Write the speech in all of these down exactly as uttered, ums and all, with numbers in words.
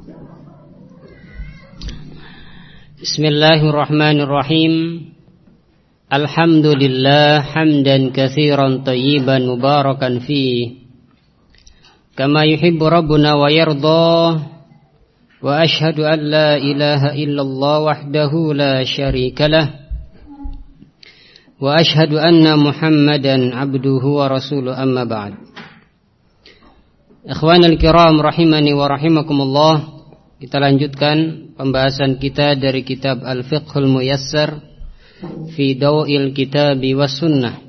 Bismillahirrahmanirrahim. Alhamdulillah hamdan katsiran tayyiban mubarakan fihi kama yuhibbu rabbuna wa yarda. Wa ashhadu an la ilaha illallah wahdahu la syarika lah. Wa ashhadu anna Muhammadan abduhu wa rasuluh, amma ba'd. Ikhwanul kiram rahimani wa rahimakumullah. Kita lanjutkan pembahasan kita dari kitab Al-Fiqhul Muyassar fi Daw'il Kitabi was Sunnah.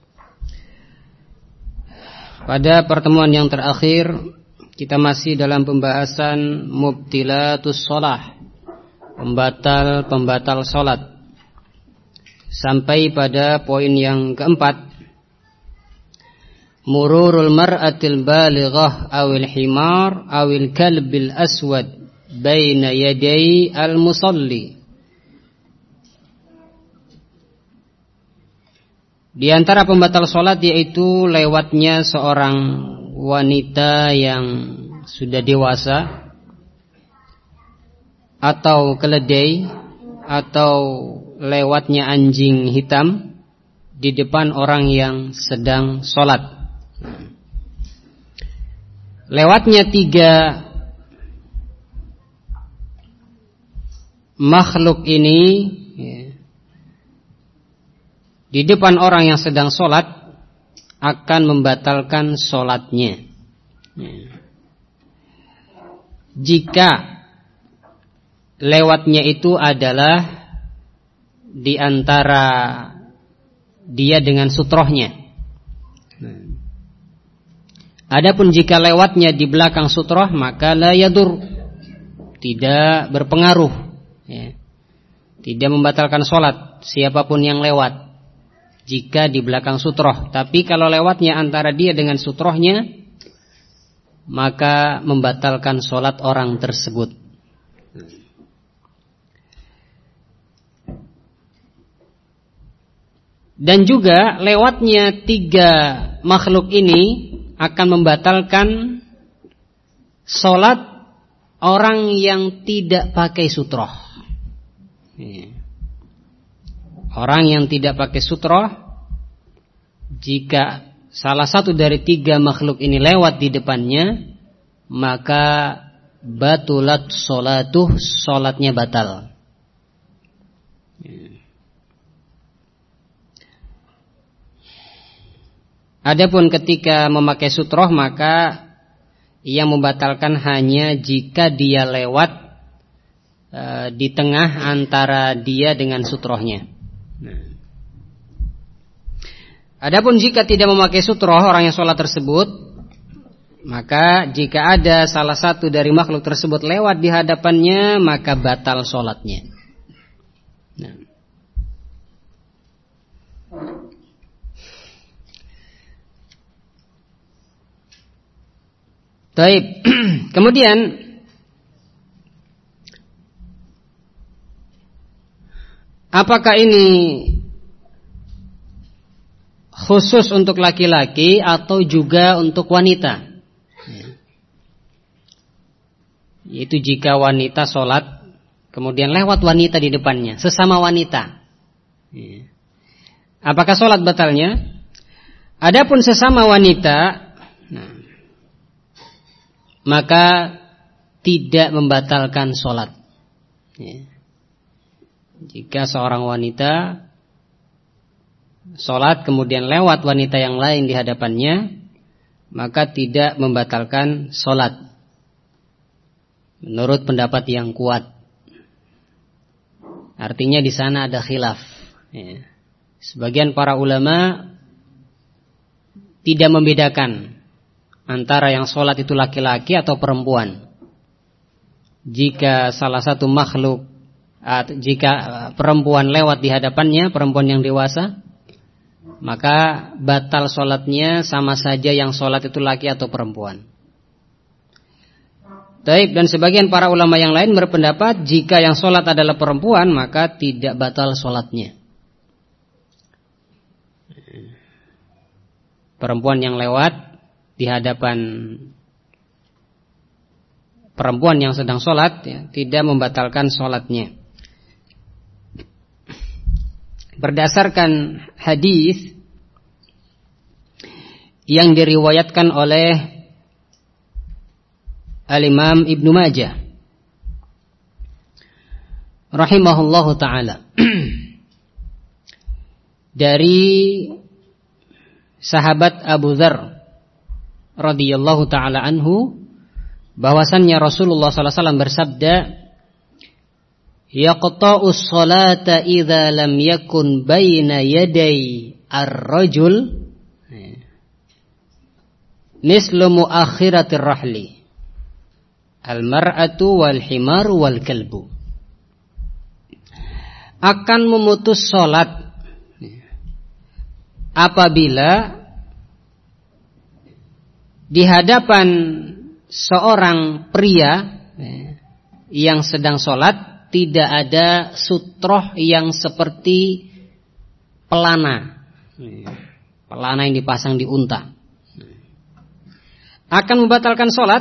Pada pertemuan yang terakhir kita masih dalam pembahasan mubtilatus shalah, pembatal-pembatal salat, sampai pada poin yang keempat, mururul mar'atil balighah awil himar awil kalbil aswad baina yaday al-musalli. Di antara pembatal salat yaitu lewatnya seorang wanita yang sudah dewasa atau keledai atau lewatnya anjing hitam di depan orang yang sedang salat. Lewatnya tiga makhluk ini ya, di depan orang yang sedang sholat akan membatalkan sholatnya ya. Jika lewatnya itu adalah di antara dia dengan sutrohnya. Adapun jika lewatnya di belakang sutroh, maka la yadur, tidak berpengaruh ya. Tidak membatalkan sholat siapapun yang lewat jika di belakang sutroh. Tapi kalau lewatnya antara dia dengan sutrohnya, maka membatalkan sholat orang tersebut. Dan juga lewatnya tiga makhluk ini akan membatalkan sholat orang yang tidak pakai sutroh. Orang yang tidak pakai sutroh, jika salah satu dari tiga makhluk ini lewat di depannya, maka batulat sholatuh, sholatnya batal. Adapun ketika memakai sutroh, maka ia membatalkan hanya jika dia lewat e, di tengah antara dia dengan sutrohnya. Nah. Adapun jika tidak memakai sutroh orang yang sholat tersebut, maka jika ada salah satu dari makhluk tersebut lewat di hadapannya, maka batal sholatnya. Nah. Baik. Kemudian apakah ini khusus untuk laki-laki atau juga untuk wanita? Yaitu jika wanita sholat, kemudian lewat wanita di depannya, sesama wanita, apakah sholat batalnya? Adapun sesama wanita, nah, maka tidak membatalkan sholat ya. Jika seorang wanita sholat kemudian lewat wanita yang lain di hadapannya, maka tidak membatalkan sholat menurut pendapat yang kuat. Artinya di sana ada khilaf ya. Sebagian para ulama tidak membedakan antara yang sholat itu laki-laki atau perempuan. Jika salah satu makhluk, jika perempuan lewat di hadapannya, perempuan yang dewasa, maka batal sholatnya sama saja yang sholat itu laki atau perempuan. Taib, dan sebagian para ulama yang lain berpendapat jika yang sholat adalah perempuan, maka tidak batal sholatnya. Perempuan yang lewat di hadapan perempuan yang sedang sholat ya, tidak membatalkan sholatnya. Berdasarkan hadis yang diriwayatkan oleh Al-Imam Ibnu Majah rahimahullahu ta'ala dari sahabat Abu Dzar radhiyallahu ta'ala anhu, bahwasannya Rasulullah sallallahu alaihi wasallam bersabda, yaqta'us salata idza lam yakun baina yaday ar-rajul mislu muakhiratir rahli al-mar'atu wal himaru wal kalbu. Akan memutus salat apabila di hadapan seorang pria yang sedang sholat tidak ada sutroh yang seperti pelana, pelana yang dipasang di unta, akan membatalkan sholat,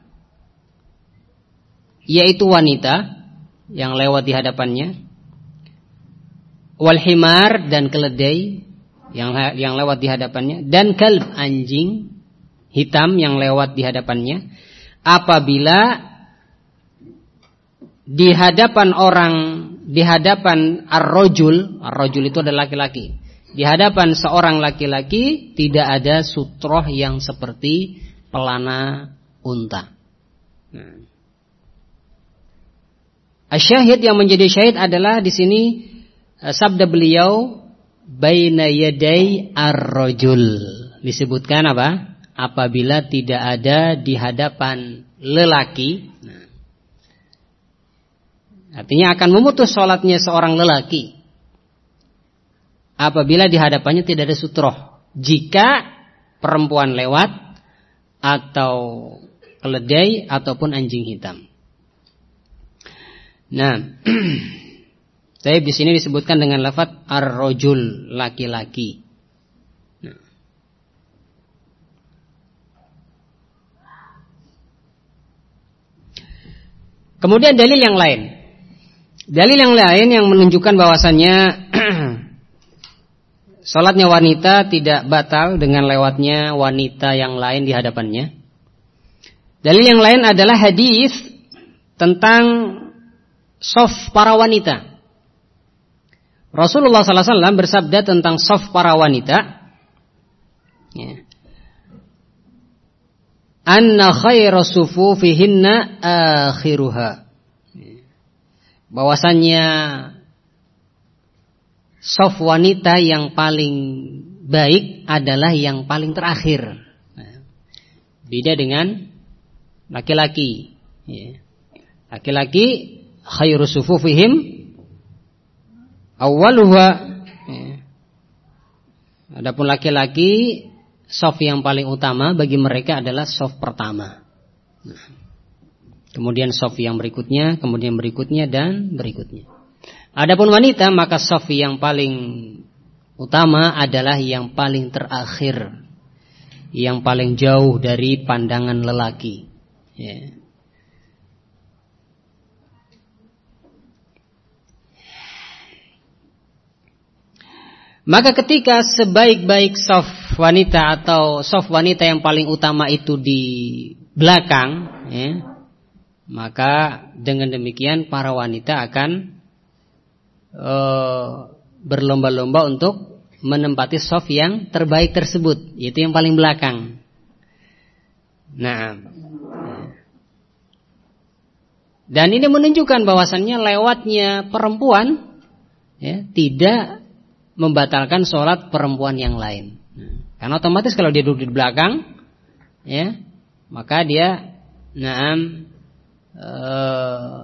yaitu wanita yang lewat di hadapannya, wal himar dan keledai yang yang lewat di hadapannya, dan kalb anjing hitam yang lewat di hadapannya, apabila di hadapan orang, di hadapan ar-rajul, ar-rajul itu adalah laki-laki, di hadapan seorang laki-laki tidak ada sutroh yang seperti pelana unta. Nah, asyahid yang menjadi syahid adalah di sini sabda beliau baina yaday ar-rajul, disebutkan apa? Apabila tidak ada di hadapan lelaki. Nah, artinya akan memutus sholatnya seorang lelaki apabila di hadapannya tidak ada sutroh. Jika perempuan lewat atau keledai ataupun anjing hitam. Nah, saya di sini disebutkan dengan lafaz ar-rajul, laki-laki. Nah. Kemudian dalil yang lain. Dalil yang lain yang menunjukkan bahwasannya salatnya wanita tidak batal dengan lewatnya wanita yang lain di hadapannya. Dalil yang lain adalah hadis tentang shaf para wanita. Rasulullah sallallahu alaihi wasallam bersabda tentang shaf para wanita, ya, anna khairu sufufihinna akhiruha, bahwasannya shaf wanita yang paling baik adalah yang paling terakhir. Beda dengan laki-laki. Laki-laki khairu sufufihim awwaluha. Adapun laki-laki, shaf yang paling utama bagi mereka adalah shaf pertama. Kemudian shaf yang berikutnya, kemudian berikutnya dan berikutnya. Adapun wanita, maka shaf yang paling utama adalah yang paling terakhir, yang paling jauh dari pandangan lelaki. Ya. Maka ketika sebaik-baik shaf wanita atau shaf wanita yang paling utama itu di belakang, ya, maka dengan demikian para wanita akan e, berlomba-lomba untuk menempati shaf yang terbaik tersebut, yaitu yang paling belakang. Nah, dan ini menunjukkan bahwasannya lewatnya perempuan, ya, tidak membatalkan sholat perempuan yang lain. Karena otomatis kalau dia duduk di belakang, ya, maka dia naam eh,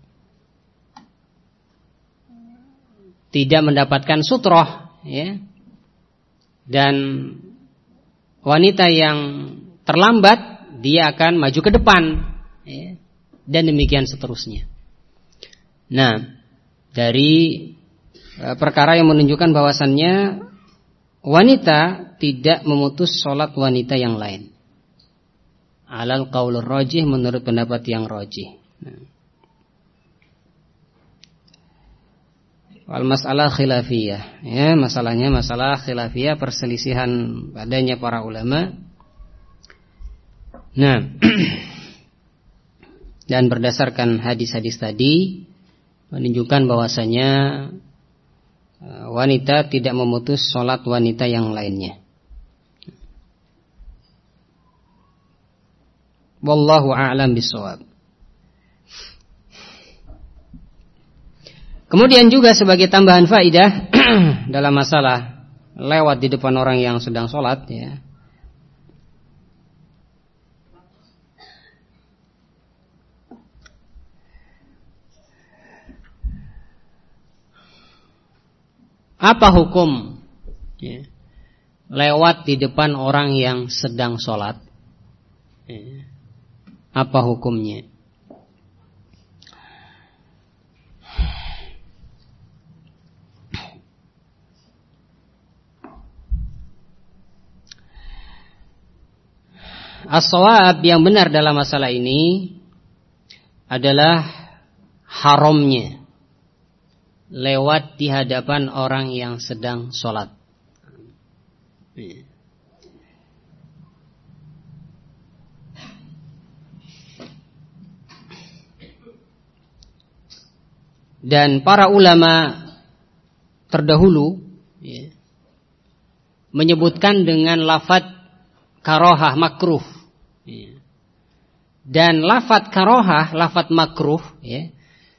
tidak mendapatkan sutroh, ya. Dan wanita yang terlambat dia akan maju ke depan, ya, dan demikian seterusnya. Nah, dari perkara yang menunjukkan bahwasannya wanita tidak memutus sholat wanita yang lain. alal qaulur rajih, menurut pendapat yang rajih. Nah. Wal masalah khilafiyah, ya, masalahnya masalah khilafiyah, perselisihan padanya para ulama. Nah, dan berdasarkan hadis-hadis tadi menunjukkan bahwasanya wanita tidak memutus sholat wanita yang lainnya. Wallahu a'lam bishawab. Kemudian juga sebagai tambahan faidah dalam masalah lewat di depan orang yang sedang sholat, ya. Apa hukum, ya, lewat di depan orang yang sedang sholat? Ya. Apa hukumnya? As-shawab, yang benar dalam masalah ini adalah haramnya lewat di hadapan orang yang sedang sholat. Dan para ulama terdahulu, ya, menyebutkan dengan lafadz karohah, makruh, ya. Dan lafadz karohah, lafadz makruh, ya,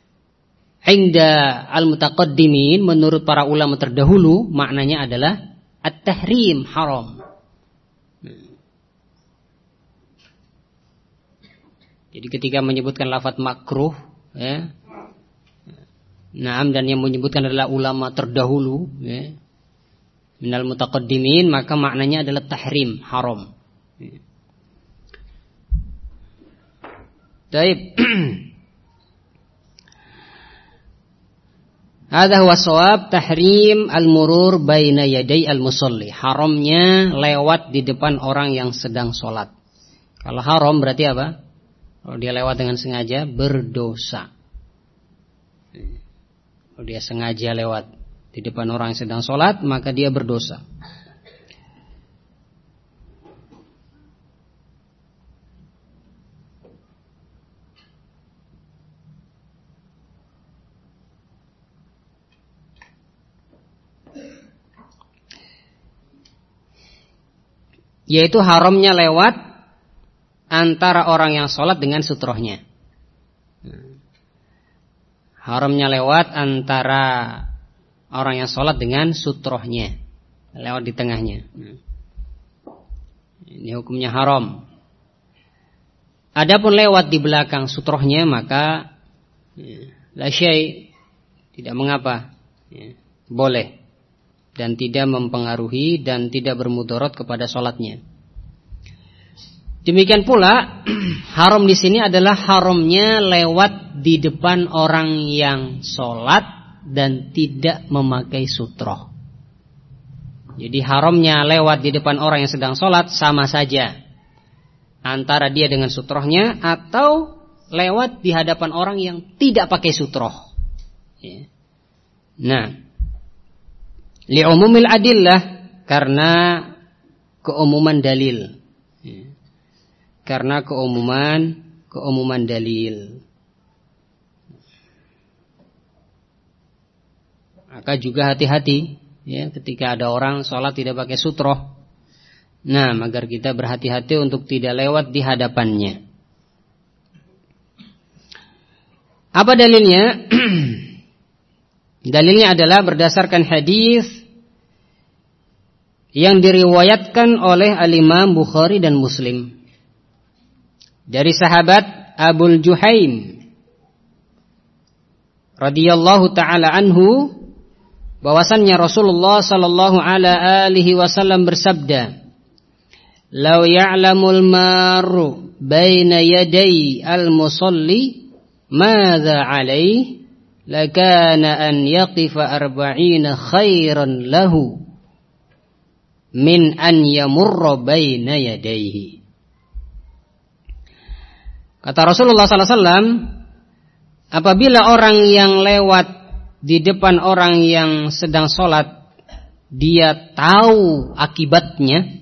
inda al-mutaqaddimin, menurut para ulama terdahulu, maknanya adalah at-tahrim, haram. Jadi ketika menyebutkan lafadz makruh, ya, naam, dan yang menyebutkan adalah ulama terdahulu, ya, minal mutaqaddimin, maka maknanya adalah tahrim, haram. Baik. Hadza huwa shawab, tahrim al-murur baina yaday al-musalli. Haramnya lewat di depan orang yang sedang sholat. Kalau haram berarti apa? Kalau dia lewat dengan sengaja, berdosa. Kalau dia sengaja lewat di depan orang yang sedang sholat, maka dia berdosa. Yaitu haramnya lewat antara orang yang sholat dengan sutrohnya. Haramnya lewat antara orang yang sholat dengan sutrohnya, lewat di tengahnya. Ini hukumnya haram. Adapun lewat di belakang sutrohnya, maka la syai', tidak mengapa, ya, boleh, dan tidak mempengaruhi dan tidak bermudarat kepada sholatnya. Demikian pula haram di sini adalah haramnya lewat di depan orang yang sholat dan tidak memakai sutroh. Jadi haramnya lewat di depan orang yang sedang sholat sama saja antara dia dengan sutrohnya atau lewat di hadapan orang yang tidak pakai sutroh. Nah, li'umumil adillah, karena keumuman dalil. Karena keumuman keumuman dalil. Maka juga hati-hati, ya, ketika ada orang sholat tidak pakai sutroh. Nah, agar kita berhati-hati untuk tidak lewat di hadapannya. Apa dalilnya? Dalilnya adalah berdasarkan hadis yang diriwayatkan oleh Al-Imam Bukhari dan Muslim dari sahabat Abul Juhaim radhiyallahu taala anhu, bahwasannya Rasulullah sallallahu alaihi wasallam bersabda, "Lau ya'lamul maru baina yaday al-musalli madza 'alaihi lakana an yaqifa arba'ina khairan lahu min an yamurra baina yadayhi." Kata Rasulullah sallallahu alaihi wasallam, apabila orang yang lewat di depan orang yang sedang sholat, dia tahu akibatnya,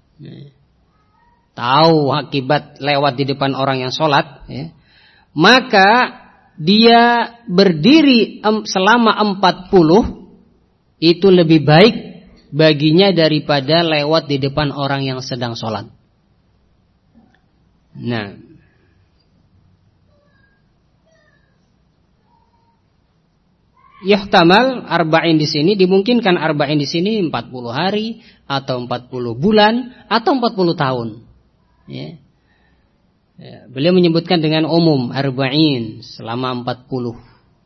tahu akibat lewat di depan orang yang sholat, ya, maka dia berdiri selama empat puluh itu lebih baik baginya daripada lewat di depan orang yang sedang sholat. Nah, yuhtamal arba'in di sini, dimungkinkan arba'in di sini empat puluh hari atau empat puluh bulan atau empat puluh tahun. Ya. Ya, beliau menyebutkan dengan umum arba'in selama empat puluh.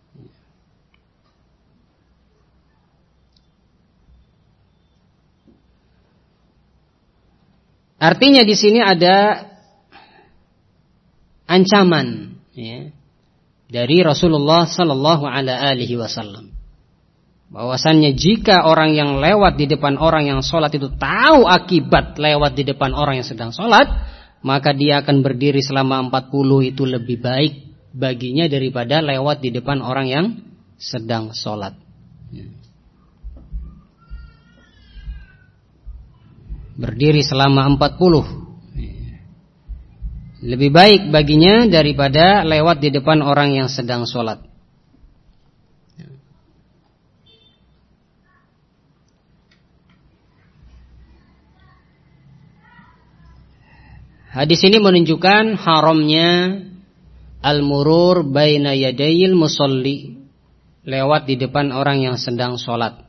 Artinya di sini ada ancaman, ya, dari Rasulullah sallallahu alaihi wasallam, bahwasannya jika orang yang lewat di depan orang yang sholat itu tahu akibat lewat di depan orang yang sedang sholat, maka dia akan berdiri selama empat puluh itu lebih baik baginya daripada lewat di depan orang yang sedang sholat. Berdiri selama empat puluh lebih baik baginya daripada lewat di depan orang yang sedang sholat. Hadis ini menunjukkan haramnya al-murur baina yadayil musalli, lewat di depan orang yang sedang sholat.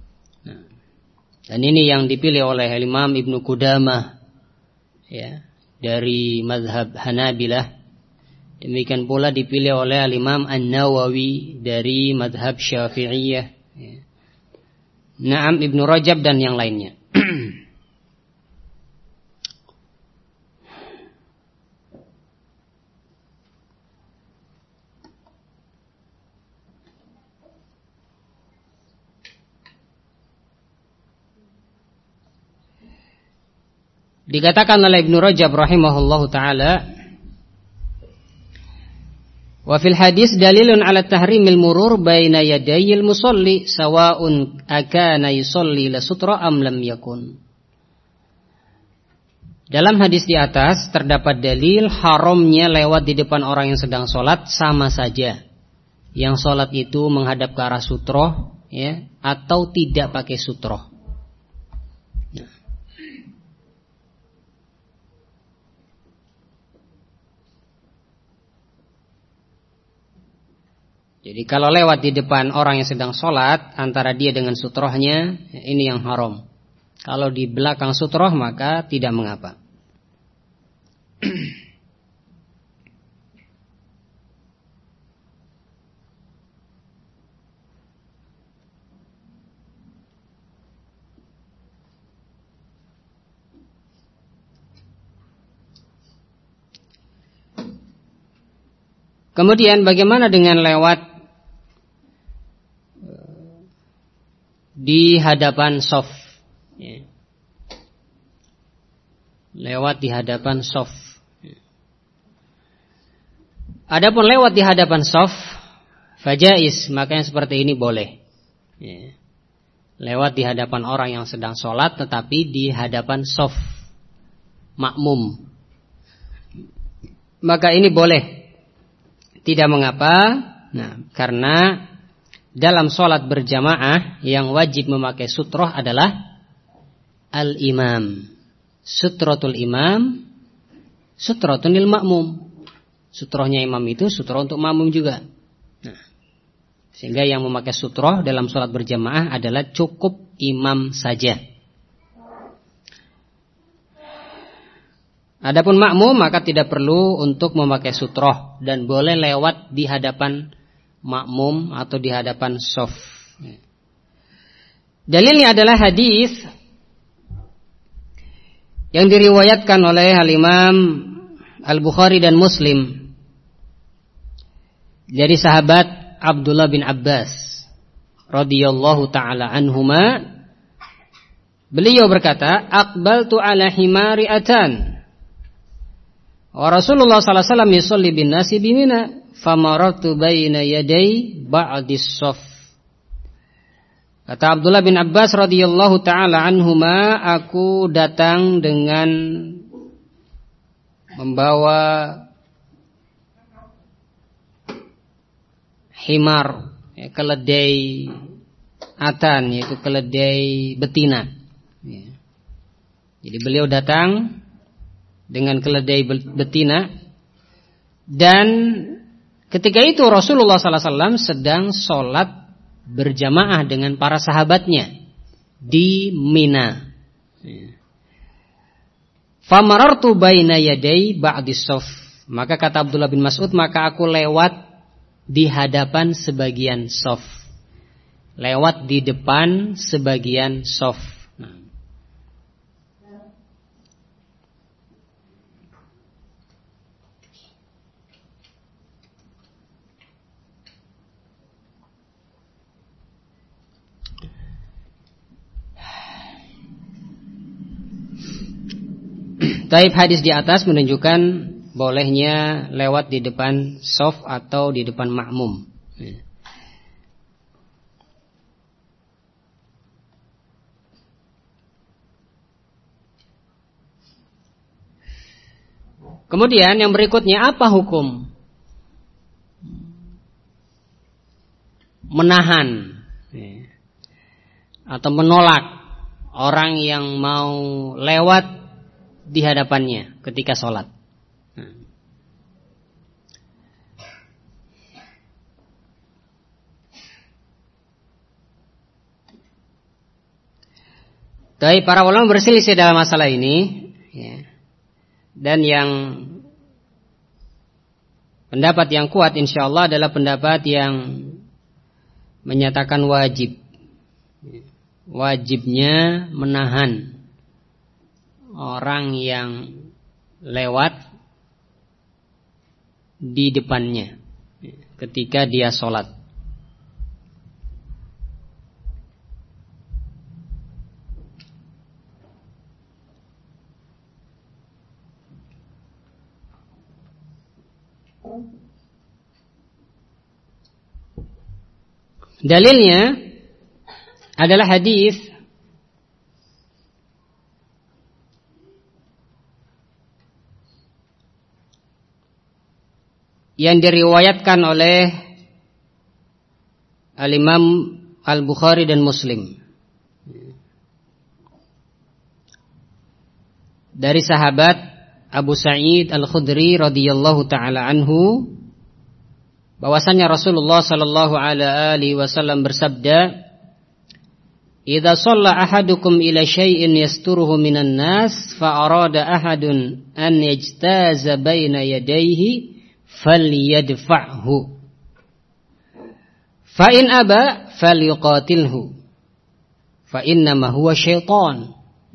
Dan ini yang dipilih oleh Imam Ibnu Qudamah, ya, dari mazhab Hanabilah. Demikian pula dipilih oleh Imam An-Nawawi dari mazhab Syafi'iyah, ya. Naam Ibnu Rajab dan yang lainnya. Dikatakan oleh Ibnu Rajab rahimahullahu taala, wa fil hadis dalilun ala tahrimil murur baina yadayil musalli sawa'un akana yusalli la sutra am lam yakun. Dalam hadis di atas terdapat dalil haramnya lewat di depan orang yang sedang sholat, sama saja yang sholat itu menghadap ke arah sutroh, ya, atau tidak pakai sutroh. Jadi kalau lewat di depan orang yang sedang sholat, antara dia dengan sutrohnya, ini yang haram. Kalau di belakang sutroh maka tidak mengapa. Kemudian bagaimana dengan lewat di hadapan shaf, ya. Lewat di hadapan shaf. Adapun lewat di hadapan shaf fajais, maka yang seperti ini boleh, ya. Lewat di hadapan orang yang sedang sholat, tetapi di hadapan shaf makmum, maka ini boleh, tidak mengapa. Nah, karena dalam sholat berjamaah yang wajib memakai sutroh adalah al-imam. Sutrotul imam, sutrotul lil makmum. Sutrohnya imam itu sutroh untuk makmum juga. Nah, sehingga yang memakai sutroh dalam sholat berjamaah adalah cukup imam saja. Adapun makmum maka tidak perlu untuk memakai sutroh dan boleh lewat di hadapan makmum atau di hadapan shaf. Dalilnya adalah hadis yang diriwayatkan oleh Al-Imam Al-Bukhari dan Muslim dari sahabat Abdullah bin Abbas radhiyallahu taala anhuma. Beliau berkata, "Aqbaltu ala himari atan Wa Rasulullah sallallahu alaihi wasallam yusalli bin nasi bi Mina famarartu baina yaday ba'dis shaff. Kata Abdullah bin Abbas radhiyallahu taala anhuma, aku datang dengan membawa himar, ya, keledai atan, yaitu keledai betina. Ya. Jadi beliau datang dengan keledai betina, dan ketika itu Rasulullah sallallahu alaihi wasallam sedang sholat berjamaah dengan para sahabatnya di Mina. Famarartu baina yaday ba'dis shaff. Maka kata Abdullah bin Mas'ud, maka aku lewat di hadapan sebagian shaf. Lewat di depan sebagian shaf. Taib, hadis di atas menunjukkan bolehnya lewat di depan shaf atau di depan makmum. Kemudian yang berikutnya, apa hukum menahan atau menolak orang yang mau lewat di hadapannya ketika sholat? Tapi para ulama berselisih dalam masalah ini, ya. Dan yang pendapat yang kuat insyaallah adalah pendapat yang menyatakan wajib, wajibnya menahan orang yang lewat di depannya ketika dia sholat. Dalilnya adalah hadis yang diriwayatkan oleh Al-Imam Al-Bukhari dan Muslim dari sahabat Abu Sa'id Al-Khudri radhiyallahu taala anhu, bahwasanya Rasulullah sallallahu alaihi wasallam bersabda, "Idza shalla ahadukum ila syai'in yasturuhu minan nas fa arada ahadun an yajtaza baina yadayhi falyadfa'hu fa in aba falyuqatilhu fa innama huwa syaitan."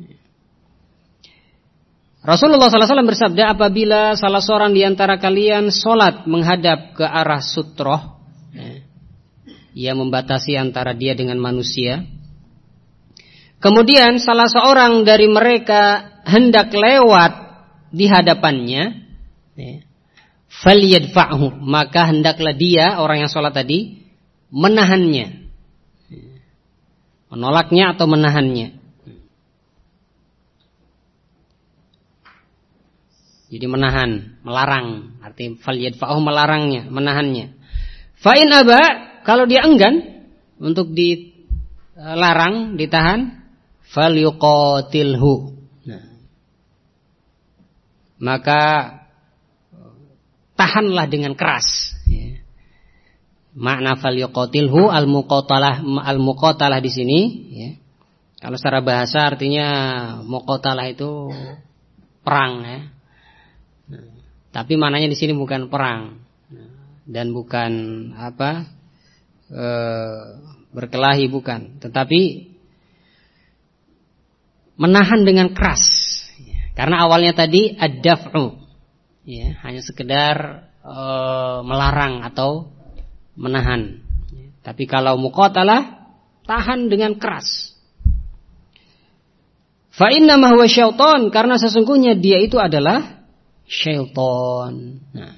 Rasulullah sallallahu alaihi wasallam bersabda, apabila salah seorang di antara kalian sholat menghadap ke arah sutroh, ia membatasi antara dia dengan manusia, kemudian salah seorang dari mereka hendak lewat di hadapannya, falyadfa'hu, maka hendaklah dia, orang yang sholat tadi, menahannya, menolaknya atau menahannya. Jadi menahan, melarang, arti falyadfa'hu, melarangnya, menahannya. Fa in aba, kalau dia enggan untuk dilarang, ditahan, falyuqatilhu. Nah, maka tahanlah dengan keras. Ya. Makna falyuqatilhu al-muqatalah, al-muqatalah di sini. Ya. Kalau secara bahasa artinya muqatalah itu perang. Ya. Nah, tapi maknanya di sini bukan perang dan bukan apa e, berkelahi, bukan, tetapi menahan dengan keras. Ya. Karena awalnya tadi ad-daf'u, ya, hanya sekedar e, melarang atau menahan. Ya. Tapi kalau muqatalah, tahan dengan keras. Fa inna ma huwa syaitan, karena sesungguhnya dia itu adalah syaitan. Nah.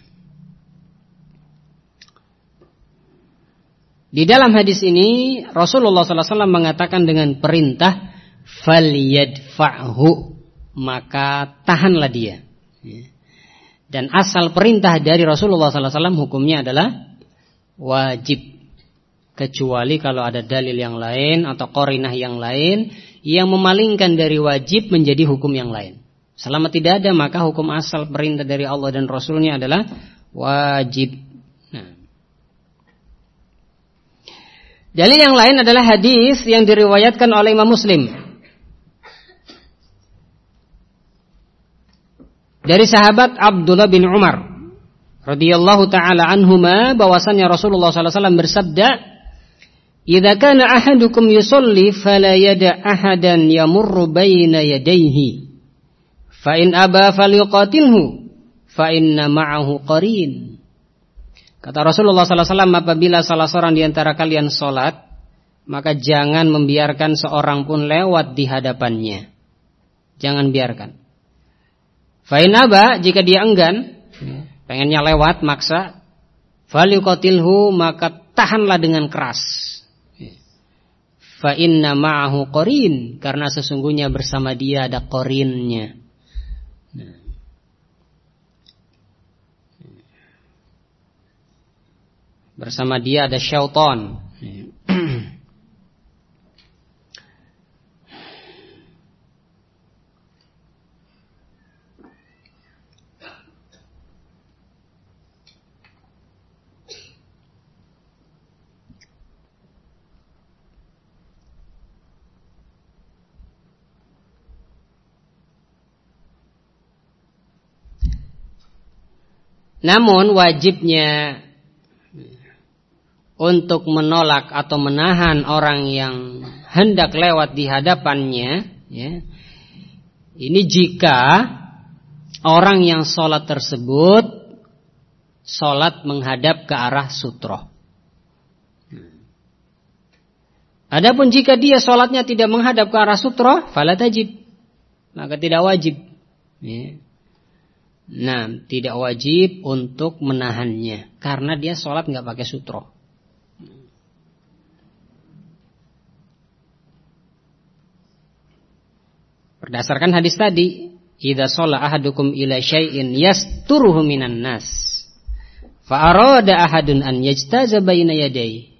Di dalam hadis ini Rasulullah sallallahu alaihi wasallam mengatakan dengan perintah falyadfa'hu, maka tahanlah dia. Dan asal perintah dari Rasulullah sallallahu alaihi wasallam hukumnya adalah wajib, kecuali kalau ada dalil yang lain atau qarinah yang lain yang memalingkan dari wajib menjadi hukum yang lain. Selama tidak ada, maka hukum asal perintah dari Allah dan Rasulnya adalah wajib. Nah. Dalil yang lain adalah hadis yang diriwayatkan oleh Imam Muslim dari sahabat Abdullah bin Umar radhiyallahu taala anhuma, bahwasanya Rasulullah sallallahu alaihi wasallam bersabda, "Idza kana ahadukum yusolli fala yada ahadan yamurru baina yadayhi, fa in aba falyuqatilhu, fa inna ma'ahu qarin." Kata Rasulullah sallallahu alaihi wasallam, apabila salah seorang di antara kalian salat, maka jangan membiarkan seorang pun lewat di hadapannya. Jangan biarkan. Fa in aba, jika dia enggan, pengennya lewat, maksa, falyuqatilhu, maka tahanlah dengan keras. Fa inna ma'ahu qarin, karena sesungguhnya bersama dia ada qarinnya. Nah. Bersama dia ada syaitan. Namun wajibnya untuk menolak atau menahan orang yang hendak lewat di hadapannya, ya, ini jika orang yang sholat tersebut sholat menghadap ke arah sutroh. Adapun jika dia sholatnya tidak menghadap ke arah sutroh, fala tajib, maka tidak wajib. Ya. Nah, tidak wajib untuk menahannya karena dia sholat nggak pakai sutroh. Berdasarkan hadis tadi, idza shalla ahadukum ila syai'in yasturuhu minan nas, fa arada ahadun an yajtaza baina yadayhi.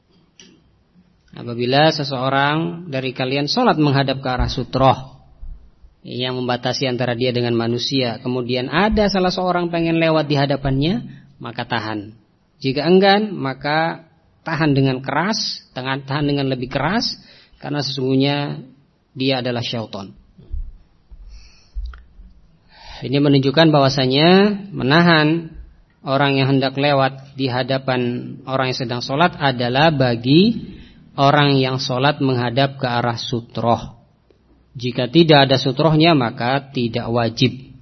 Apabila seseorang dari kalian sholat menghadap ke arah sutroh yang membatasi antara dia dengan manusia, kemudian ada salah seorang pengen lewat di hadapannya, maka tahan. Jika enggan, maka tahan dengan keras, tahan dengan lebih keras, karena sesungguhnya dia adalah syaitan. Ini menunjukkan bahwasanya menahan orang yang hendak lewat di hadapan orang yang sedang sholat adalah bagi orang yang sholat menghadap ke arah sutroh. Jika tidak ada sutrohnya, maka tidak wajib.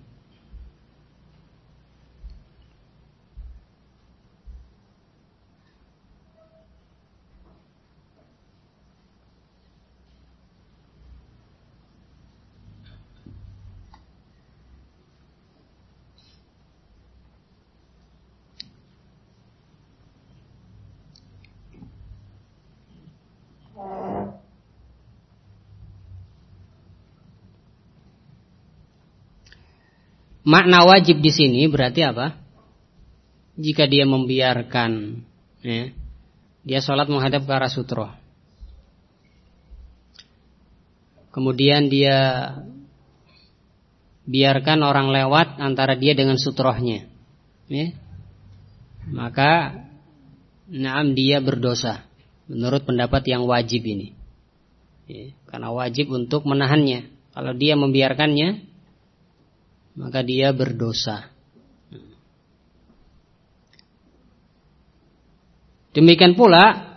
Makna wajib di sini berarti apa? Jika dia membiarkan, ya, dia sholat menghadap ke arah sutroh, kemudian dia biarkan orang lewat antara dia dengan sutrohnya, ya, maka naam dia berdosa menurut pendapat yang wajib ini, ya, karena wajib untuk menahannya. Kalau dia membiarkannya, maka dia berdosa. Demikian pula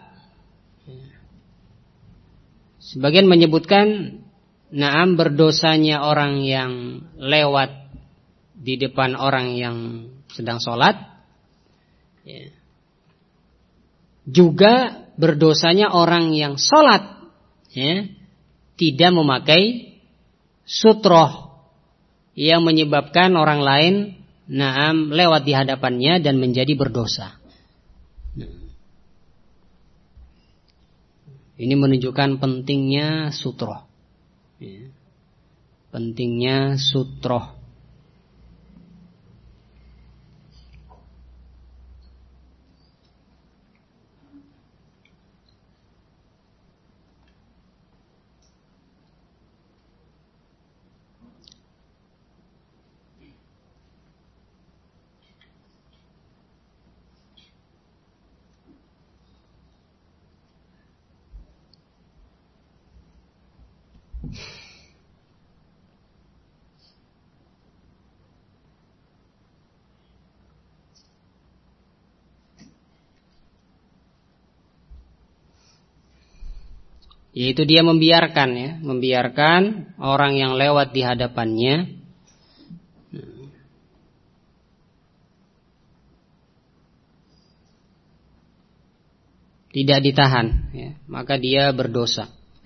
sebagian menyebutkan naam berdosanya orang yang lewat di depan orang yang sedang sholat, ya, juga berdosanya orang yang sholat, ya, tidak memakai sutroh yang menyebabkan orang lain naam lewat di hadapannya dan menjadi berdosa. Ini menunjukkan pentingnya sutroh, ya. Pentingnya sutroh. Yaitu dia membiarkan ya, membiarkan orang yang lewat di hadapannya tidak ditahan ya, maka dia berdosa.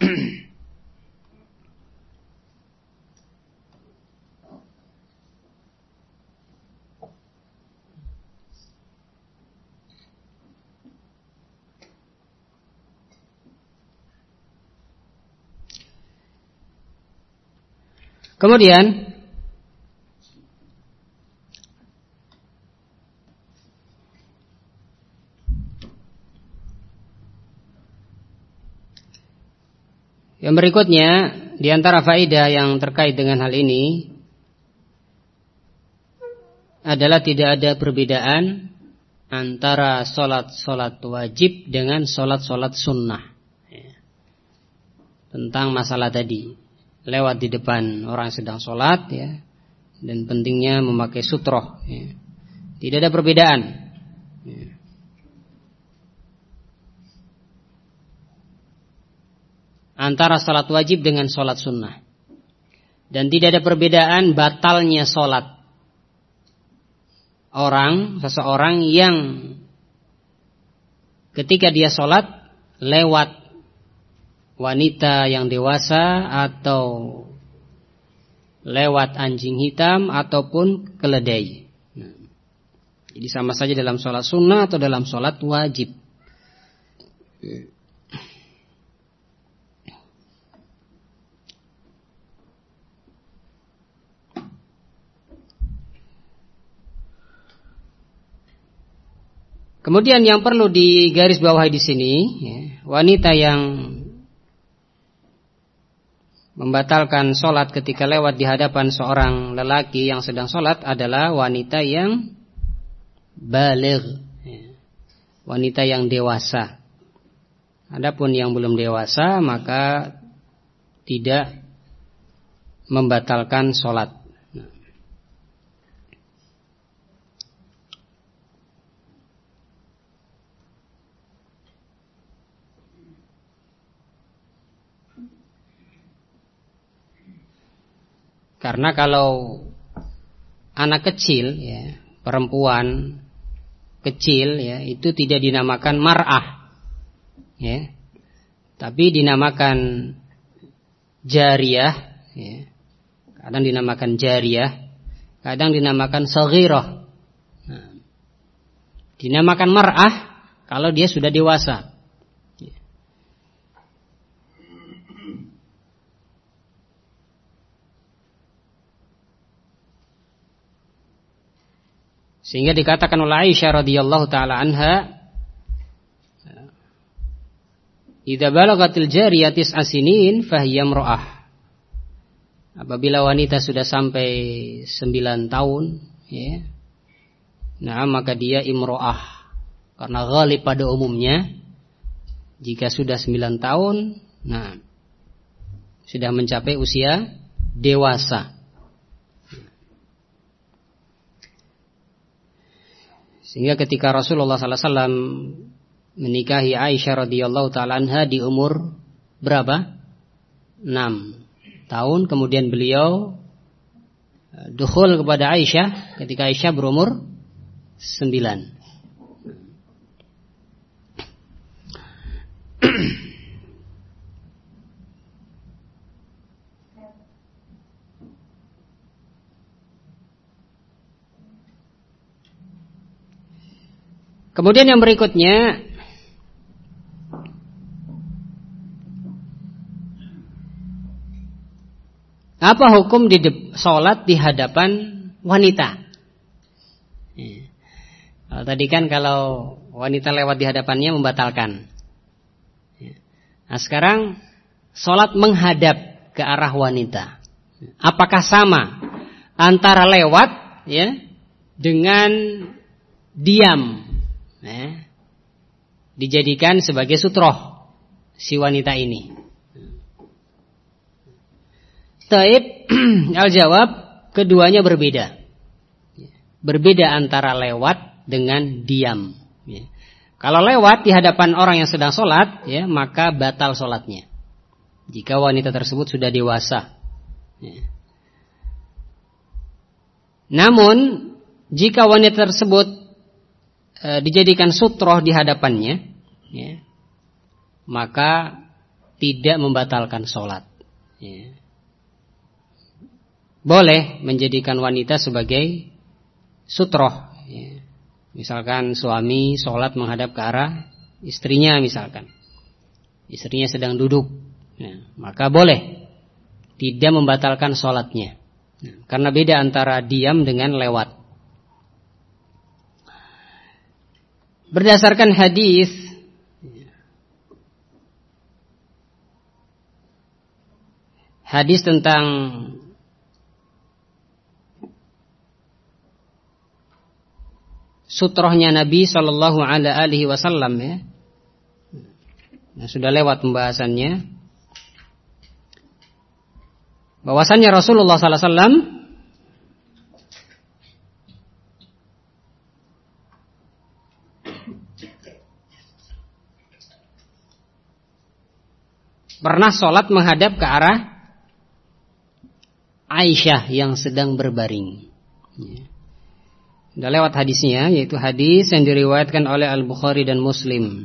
Kemudian yang berikutnya di antara faedah yang terkait dengan hal ini adalah tidak ada perbedaan antara solat-solat wajib dengan solat-solat sunnah ya. Tentang masalah tadi lewat di depan orang yang sedang sholat ya, dan pentingnya memakai sutroh ya. Tidak ada perbedaan ya. Antara sholat wajib dengan sholat sunnah, dan tidak ada perbedaan batalnya sholat orang seseorang yang ketika dia sholat lewat wanita yang dewasa atau lewat anjing hitam ataupun keledai. Nah, jadi sama saja dalam sholat sunnah atau dalam sholat wajib. Kemudian yang perlu digarisbawahi di sini, ya, wanita yang membatalkan sholat ketika lewat di hadapan seorang lelaki yang sedang sholat adalah wanita yang baligh, wanita yang dewasa. Adapun yang belum dewasa maka tidak membatalkan sholat. Karena kalau anak kecil, ya, perempuan kecil, ya, itu tidak dinamakan mar'ah, ya, tapi dinamakan jariyah, ya. Kadang dinamakan jariyah, kadang dinamakan saghirah. Nah, dinamakan mar'ah kalau dia sudah dewasa. Sehingga dikatakan oleh Aisyah radhiyallahu taala anha, "Idza balagatil jariyah tis'a sinin fahiya imra'ah." Apabila wanita sudah sampai sembilan tahun, ya. Nah, maka dia imra'ah. Karena ghalib pada umumnya jika sudah sembilan tahun, nah, sudah mencapai usia dewasa. Sehingga ketika Rasulullah sallallahu alaihi wasallam menikahi Aisyah radhiyallahu taala anha di umur berapa? enam tahun, kemudian beliau dukhul kepada Aisyah ketika Aisyah berumur sembilan. Kemudian yang berikutnya, apa hukum di sholat di hadapan wanita? Ya. Kalau tadi kan kalau wanita lewat di hadapannya membatalkan. Ya. Nah sekarang sholat menghadap ke arah wanita. Apakah sama antara lewat ya dengan diam? Ya. Dijadikan sebagai sutroh si wanita ini. Taib al-jawab, keduanya berbeda. Berbeda antara lewat dengan diam. Ya. Kalau lewat di hadapan orang yang sedang sholat, ya, maka batal sholatnya. Jika wanita tersebut sudah dewasa. Ya. Namun, jika wanita tersebut e, dijadikan sutroh di hadapannya, ya, maka tidak membatalkan sholat. Ya. Boleh menjadikan wanita sebagai sutroh. Ya. Misalkan suami sholat menghadap ke arah istrinya misalkan. Istrinya sedang duduk. Ya. Maka boleh. Tidak membatalkan sholatnya. Ya. Karena beda antara diam dengan lewat. Berdasarkan hadis hadis tentang sutrohnya Nabi Shallallahu Alaihi Wasallam ya, nah, sudah lewat pembahasannya. Bahwasannya Rasulullah Sallallahu Alaihi Wasallam pernah sholat menghadap ke arah Aisyah yang sedang berbaring. Ya. Sudah lewat hadisnya, yaitu hadis yang diriwayatkan oleh Al-Bukhari dan Muslim.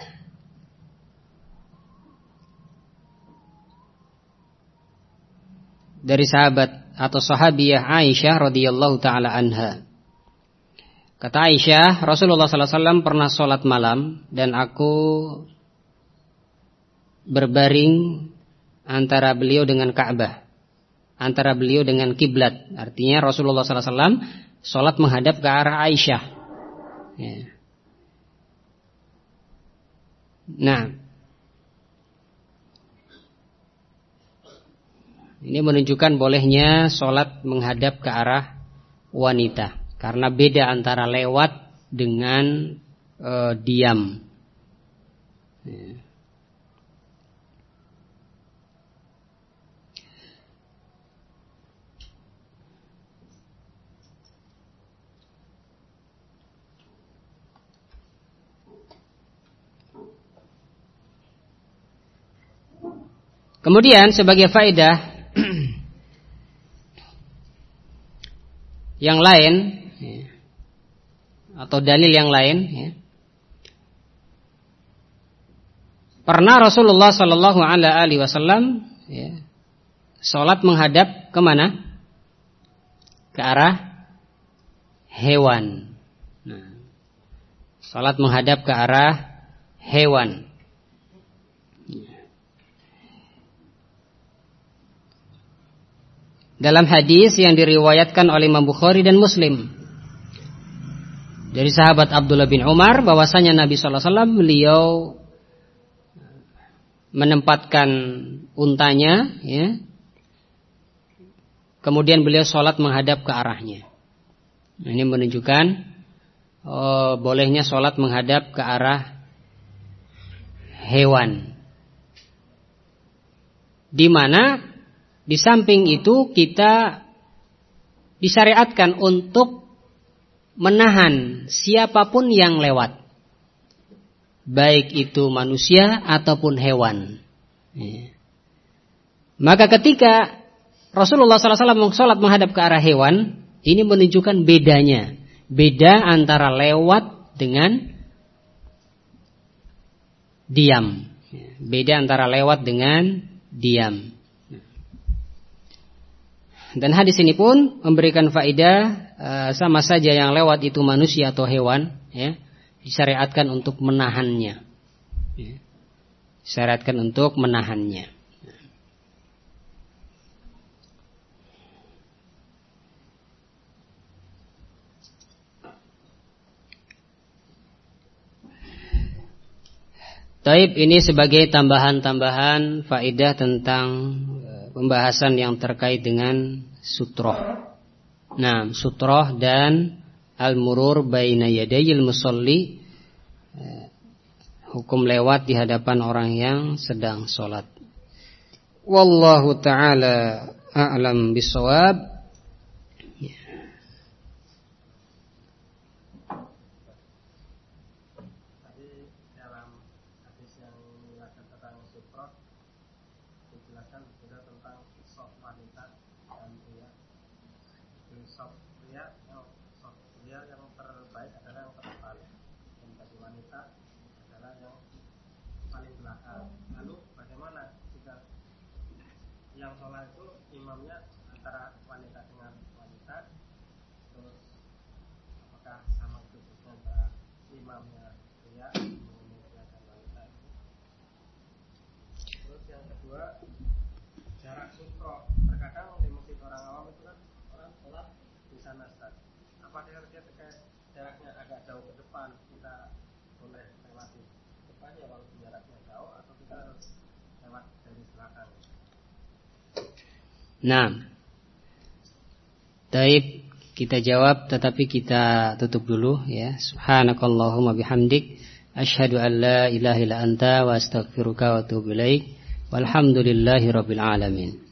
Dari sahabat atau sahabiyah Aisyah radhiyallahu taala anha. Kata Aisyah, Rasulullah sallallahu alaihi wasallam pernah sholat malam dan aku berbaring antara beliau dengan Ka'bah, antara beliau dengan kiblat. Artinya Rasulullah sallallahu alaihi wasallam sholat menghadap ke arah Aisyah. Ya. Nah, ini menunjukkan bolehnya sholat menghadap ke arah wanita, karena beda antara lewat dengan e, diam. Ya. Kemudian sebagai faedah yang lain ya, atau dalil yang lain ya, pernah Rasulullah Sallallahu Alaihi Wasallam ya, sholat menghadap kemana? Ke arah hewan. Nah, sholat menghadap ke arah hewan. Dalam hadis yang diriwayatkan oleh Imam Bukhari dan Muslim dari sahabat Abdullah bin Umar, bahwasanya Nabi Sallallahu Alaihi Wasallam beliau menempatkan untanya, ya, kemudian beliau sholat menghadap ke arahnya. Ini menunjukkan oh, bolehnya sholat menghadap ke arah hewan, di mana di samping itu kita disyariatkan untuk menahan siapapun yang lewat, baik itu manusia ataupun hewan. Ya. Maka ketika Rasulullah sallallahu alaihi wasallam sholat menghadap ke arah hewan, ini menunjukkan bedanya, beda antara lewat dengan diam. Beda antara lewat dengan diam. Dan hadis ini pun memberikan faedah, uh, sama saja yang lewat itu manusia atau hewan, ya. disyariatkan untuk menahannya. Ya. Disyariatkan untuk menahannya. Taib, ini sebagai tambahan-tambahan faedah tentang pembahasan yang terkait dengan sutroh. Nah, sutroh dan al-murur baina yadayil musalli, hukum lewat di hadapan orang yang sedang sholat. Wallahu ta'ala a'lam bishawab. Nah, taib, kita jawab, tetapi kita tutup dulu ya. Subhanakallahumma bihamdik, asyhadu an la ilaha illa anta wa astaghfiruka wa atubu ilaik. Walhamdulillahi rabbil alamin.